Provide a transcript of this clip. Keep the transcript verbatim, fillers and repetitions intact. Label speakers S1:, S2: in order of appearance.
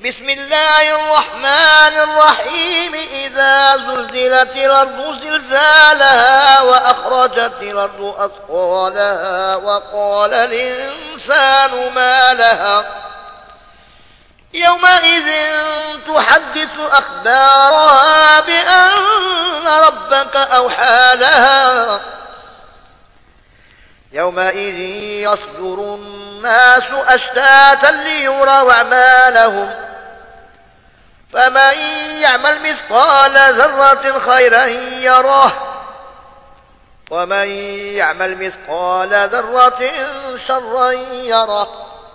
S1: بسم الله الرحمن الرحيم إذا زلزلت الأرض زلزالها وأخرجت الأرض أثقالها وقال الإنسان ما لها يومئذ تحدث أخبارها بأن ربك أوحى لها يومئذ يصدر الناس أشتاتا ليروا أعمالهم فمن يعمل مثقال ذرة خيرا يره ومن يعمل مثقال ذرة شرا يره